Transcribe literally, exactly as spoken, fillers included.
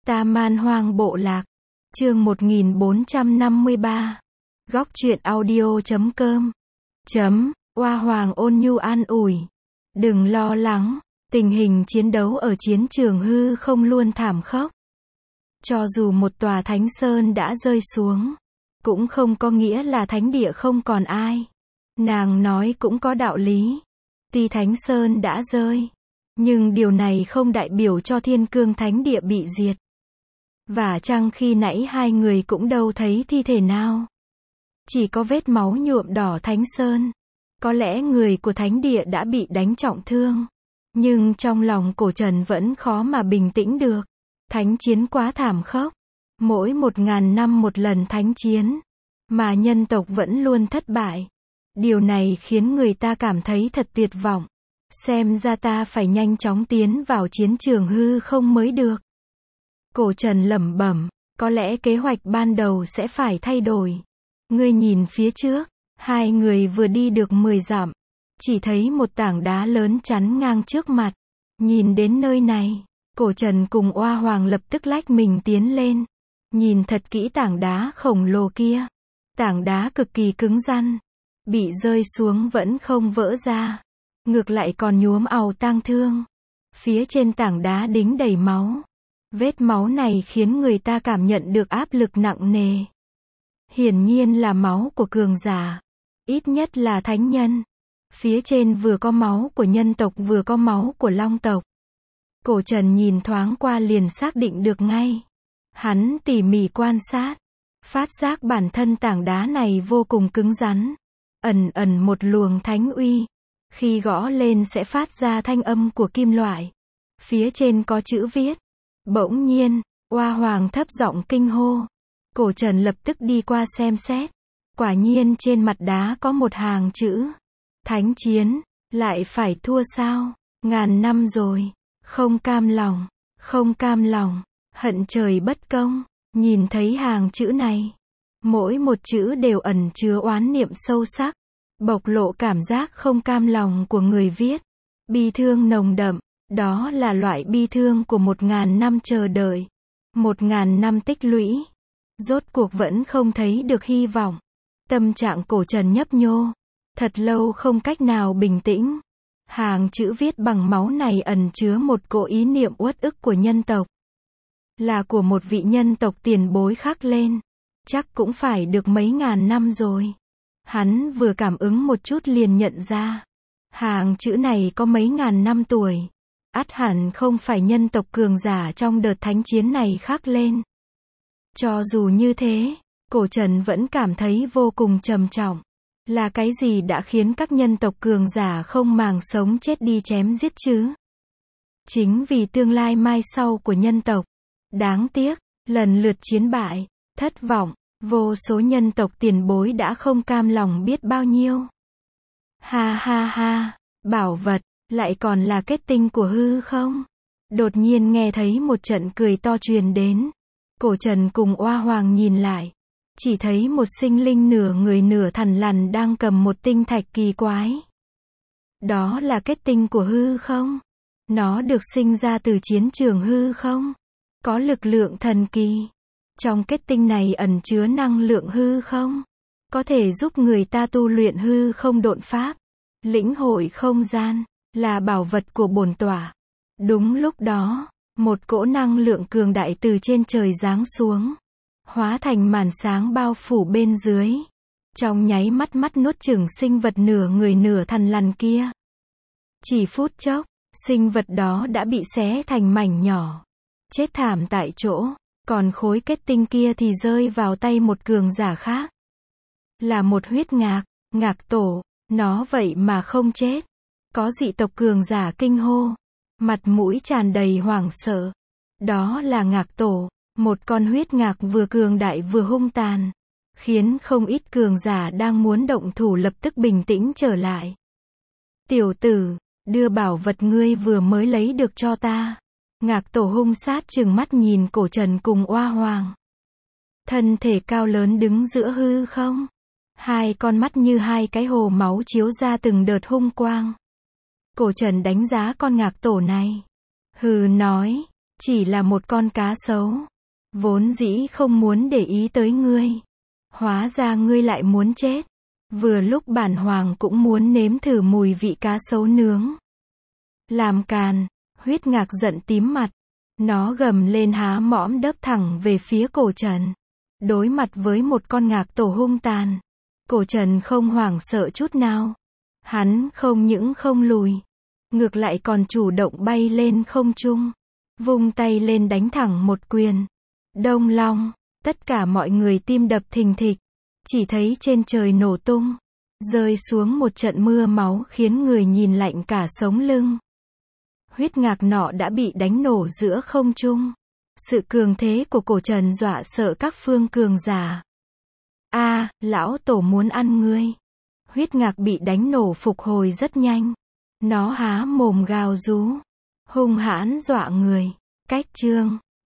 Ta Man Hoang Bộ Lạc. Chương một nghìn bốn trăm năm mươi ba. Góc truyện audio chấm com. Chấm, Oa Hoàng ôn nhu an ủi. Đừng lo lắng, tình hình chiến đấu ở chiến trường hư không luôn thảm khốc. Cho dù một tòa thánh sơn đã rơi xuống, cũng không có nghĩa là thánh địa không còn ai. Nàng nói cũng có đạo lý. Tuy thánh sơn đã rơi, nhưng điều này không đại biểu cho thiên cương thánh địa bị diệt. Và chăng khi nãy hai người cũng đâu thấy thi thể nào. Chỉ có vết máu nhuộm đỏ thánh sơn. Có lẽ người của thánh địa đã bị đánh trọng thương. Nhưng trong lòng Cổ Trần vẫn khó mà bình tĩnh được. Thánh chiến quá thảm khốc. Mỗi một ngàn năm một lần thánh chiến. Mà nhân tộc vẫn luôn thất bại. Điều này khiến người ta cảm thấy thật tuyệt vọng. Xem ra ta phải nhanh chóng tiến vào chiến trường hư không mới được. Cổ Trần lẩm bẩm, có lẽ kế hoạch ban đầu sẽ phải thay đổi. Ngươi nhìn phía trước, hai người vừa đi được mười dặm, chỉ thấy một tảng đá lớn chắn ngang trước mặt. Nhìn đến nơi này, Cổ Trần cùng Oa Hoàng lập tức lách mình tiến lên. Nhìn thật kỹ tảng đá khổng lồ kia. Tảng đá cực kỳ cứng rắn, bị rơi xuống vẫn không vỡ ra, ngược lại còn nhuốm ào tang thương. Phía trên tảng đá đính đầy máu. Vết máu này khiến người ta cảm nhận được áp lực nặng nề. Hiển nhiên là máu của cường giả, ít nhất là thánh nhân. Phía trên vừa có máu của nhân tộc vừa có máu của long tộc. Cổ Trần nhìn thoáng qua liền xác định được ngay. Hắn tỉ mỉ quan sát, phát giác bản thân tảng đá này vô cùng cứng rắn, ẩn ẩn một luồng thánh uy. Khi gõ lên sẽ phát ra thanh âm của kim loại. Phía trên có chữ viết. Bỗng nhiên, Oa Hoàng thấp giọng kinh hô. Cổ Trần lập tức đi qua xem xét. Quả nhiên trên mặt đá có một hàng chữ. Thánh chiến, lại phải thua sao? Ngàn năm rồi. Không cam lòng, không cam lòng, hận trời bất công. Nhìn thấy hàng chữ này, mỗi một chữ đều ẩn chứa oán niệm sâu sắc, bộc lộ cảm giác không cam lòng của người viết. Bi thương nồng đậm. Đó là loại bi thương của một ngàn năm chờ đợi. Một ngàn năm tích lũy. Rốt cuộc vẫn không thấy được hy vọng. Tâm trạng Cổ Trần nhấp nhô. Thật lâu không cách nào bình tĩnh. Hàng chữ viết bằng máu này ẩn chứa một cỗ ý niệm uất ức của nhân tộc. Là của một vị nhân tộc tiền bối khắc lên. Chắc cũng phải được mấy ngàn năm rồi. Hắn vừa cảm ứng một chút liền nhận ra. Hàng chữ này có mấy ngàn năm tuổi. Ắt hẳn không phải nhân tộc cường giả trong đợt thánh chiến này khắc lên. Cho dù như thế, Cổ Trần vẫn cảm thấy vô cùng trầm trọng. Là cái gì đã khiến các nhân tộc cường giả không màng sống chết đi chém giết chứ? Chính vì tương lai mai sau của nhân tộc. Đáng tiếc, lần lượt chiến bại, thất vọng, vô số nhân tộc tiền bối đã không cam lòng biết bao nhiêu. Ha ha ha, bảo vật. Lại còn là kết tinh của hư không? Đột nhiên nghe thấy một trận cười to truyền đến. Cổ Trần cùng Oa Hoàng nhìn lại. Chỉ thấy một sinh linh nửa người nửa thằn lằn đang cầm một tinh thạch kỳ quái. Đó là kết tinh của hư không? Nó được sinh ra từ chiến trường hư không? Có lực lượng thần kỳ. Trong kết tinh này ẩn chứa năng lượng hư không? Có thể giúp người ta tu luyện hư không độn pháp. Lĩnh hội không gian. Là bảo vật của bổn tọa. Đúng lúc đó, một cỗ năng lượng cường đại từ trên trời giáng xuống, hóa thành màn sáng bao phủ bên dưới. Trong nháy mắt mắt nuốt chửng sinh vật nửa người nửa thằn lằn kia. Chỉ phút chốc, sinh vật đó đã bị xé thành mảnh nhỏ, chết thảm tại chỗ. Còn khối kết tinh kia thì rơi vào tay một cường giả khác. Là một huyết ngạc, ngạc tổ. Nó vậy mà không chết. Có dị tộc cường giả kinh hô, mặt mũi tràn đầy hoảng sợ. Đó là ngạc tổ, một con huyết ngạc vừa cường đại vừa hung tàn, khiến không ít cường giả đang muốn động thủ lập tức bình tĩnh trở lại. Tiểu tử, đưa bảo vật ngươi vừa mới lấy được cho ta. Ngạc tổ hung sát trừng mắt nhìn Cổ Trần cùng Oa Hoàng. Thân thể cao lớn đứng giữa hư không. Hai con mắt như hai cái hồ máu chiếu ra từng đợt hung quang. Cổ Trần đánh giá con ngạc tổ này. Hừ nói, chỉ là một con cá sấu. Vốn dĩ không muốn để ý tới ngươi. Hóa ra ngươi lại muốn chết. Vừa lúc bản hoàng cũng muốn nếm thử mùi vị cá sấu nướng. Làm càn, Huyết Ngạc giận tím mặt. Nó gầm lên há mõm đớp thẳng về phía Cổ Trần. Đối mặt với một con ngạc tổ hung tàn. Cổ Trần không hoảng sợ chút nào. Hắn không những không lùi. Ngược lại còn chủ động bay lên không trung. Vung tay lên đánh thẳng một quyền. Đông long, tất cả mọi người tim đập thình thịch. Chỉ thấy trên trời nổ tung. Rơi xuống một trận mưa máu khiến người nhìn lạnh cả sống lưng. Huyết Ngạc nọ đã bị đánh nổ giữa không trung. Sự cường thế của Cổ Trần dọa sợ các phương cường giả. A, lão tổ muốn ăn ngươi. Huyết Ngạc bị đánh nổ phục hồi rất nhanh. Nó há mồm gào rú. Hung hãn dọa người. Cách chương